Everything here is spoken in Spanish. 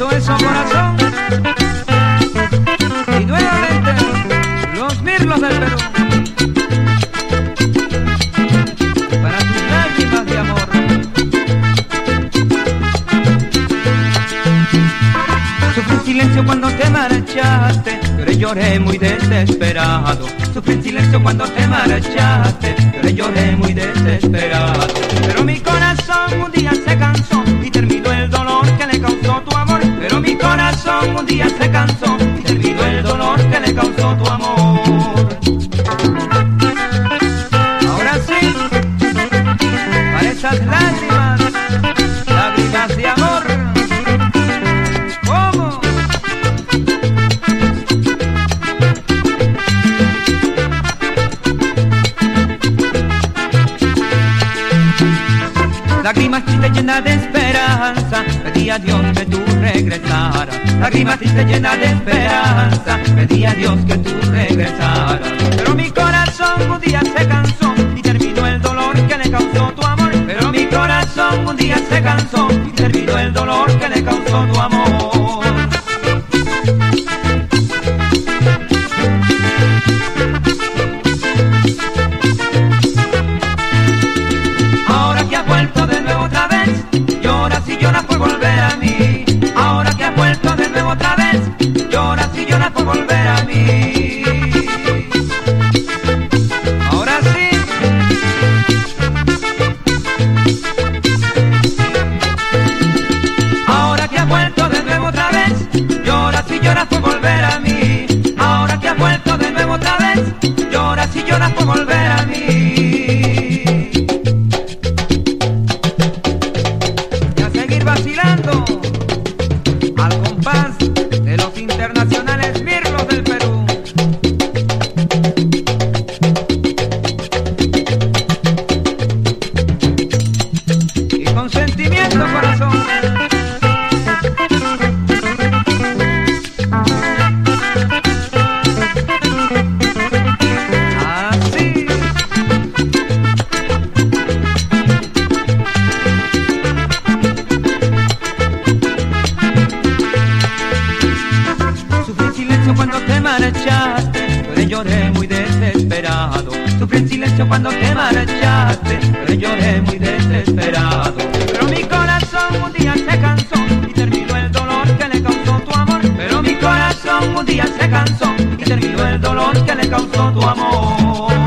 eso, corazón. Y nuevamente, los mirlos del Perú. Para tus lágrimas de amor. Sufrí en silencio cuando te marchaste, lloré muy desesperado. Sufrí en silencio cuando te marchaste, lloré muy desesperado. Pero mi corazón un día se cansó y terminó el dolor que le causó tu amor. Pero mi corazón un día se cansó y terminó el dolor que le causó tu amor. Ahora sí, para esas lágrimas, lágrimas de amor. ¿Cómo? Lágrimas tristes llenas de esperanza, pedí a Dios que tú regresaras. Lágrimas tristes llenas de esperanza, pedí a Dios que tú regresaras. Pero mi corazón un día se cansó y terminó el dolor que le causó tu amor. Pero mi corazón un día se cansó y terminó el dolor que le causó tu amor. Vuelto de nuevo otra vez, lloras y lloras por volver a mí. Ahora que has vuelto de nuevo otra vez, lloras y lloras por volver a mí. Ahora sí. Ahora que has vuelto de nuevo otra vez, lloras y lloras por volver a mí. Ahora que has vuelto de nuevo otra vez, lloras y lloras por volver a mí. Vacilando al compás de los internacionales mirlos del Perú. Y con sentimiento, corazón. Así. Cuando te marchaste, lloré muy desesperado. Sufrí en silencio cuando te marchaste, lloré muy desesperado. Pero mi corazón un día se cansó y terminó el dolor que le causó tu amor. Pero mi corazón un día se cansó y terminó el dolor que le causó tu amor.